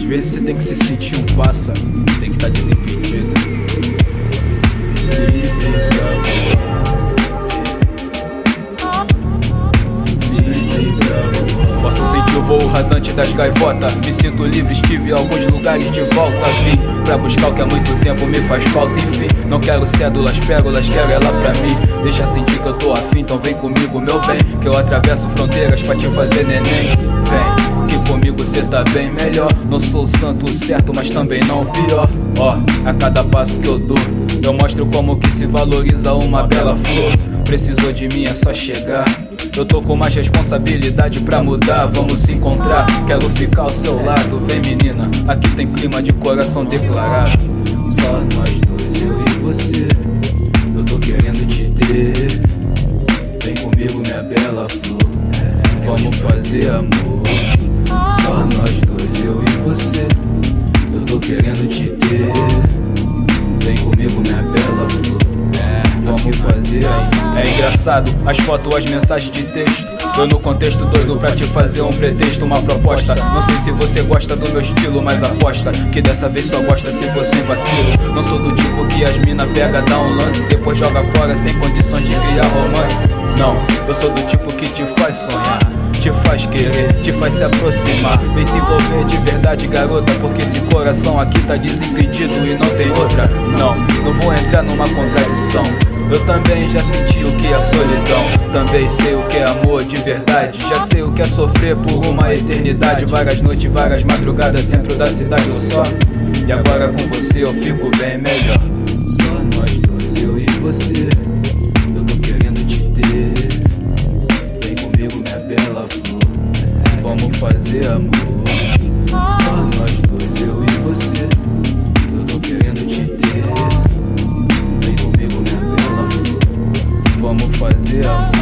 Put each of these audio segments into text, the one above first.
vezes você tem que se sentir um pássaro, tem que estar desimpedido. Livre pra voar. Posso sentir o voo rasante das gaivotas. Me sinto livre, estive em alguns lugares de volta. Vim pra buscar o que há muito tempo me faz falta. Enfim, não quero cédulas, pérolas, quero ela pra mim. Deixa sentir que eu tô afim, então vem comigo, meu bem, que eu atravesso fronteiras pra te fazer neném. Vem, que comigo cê tá bem melhor. Não sou o santo certo, mas também não o pior. Ó, a cada passo que eu dou, eu mostro como que se valoriza uma bela flor. Precisou de mim, é só chegar. Eu tô com mais responsabilidade pra mudar, vamos se encontrar. Quero ficar ao seu lado, vem menina, aqui tem clima de coração declarado. Só nós dois, eu e você, eu tô querendo te ter. Vem comigo, minha bela flor, vamos fazer amor. Só nós dois, eu e você, eu tô querendo te ter. Vem comigo, minha bela flor, vamos fazer amor. É engraçado, as fotos, as mensagens de texto. Eu no contexto doido pra te fazer um pretexto, uma proposta. Não sei se você gosta do meu estilo, mas aposta que dessa vez só gosta se for sem vacilo. Não sou do tipo que as mina pega, dá um lance, depois joga fora sem condições de criar romance. Não, eu sou do tipo que te faz sonhar, te faz querer, te faz se aproximar. Vem se envolver de verdade, garota, porque esse coração aqui tá desimpedido e não tem outra. Não vou entrar numa contradição. Eu também já senti o que é solidão. Também sei o que é amor de verdade. Já sei o que é sofrer por uma eternidade. Várias noites, várias madrugadas, centro da cidade eu só. E agora com você eu fico bem melhor. Só nós dois, eu e você, eu tô querendo te ter. Vem comigo, minha bela flor, vamos fazer amor. Só nós dois, eu e você, eu tô querendo te ter. Vem comigo, minha bela flor, vamos fazer amor.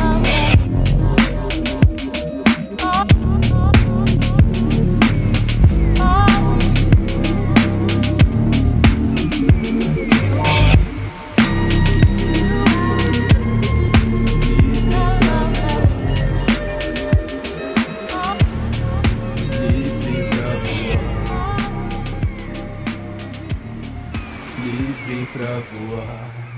Livre pra voar.